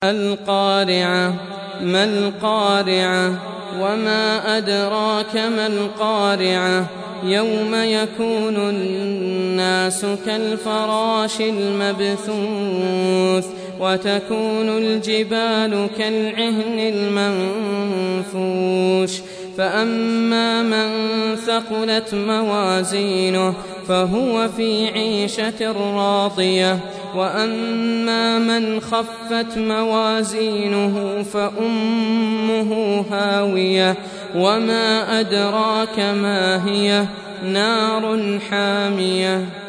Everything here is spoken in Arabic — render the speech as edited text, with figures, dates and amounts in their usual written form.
القارعة ما القارعة وما أدراك ما القارعة يوم يكون الناس كالفراش المبثوث وتكون الجبال كالعهن المنفوش فأما من ثقلت موازينه فهو في عيشة راضية وأما من خفت موازينه فأمه هاوية وما أدراك ما هي نار حامية.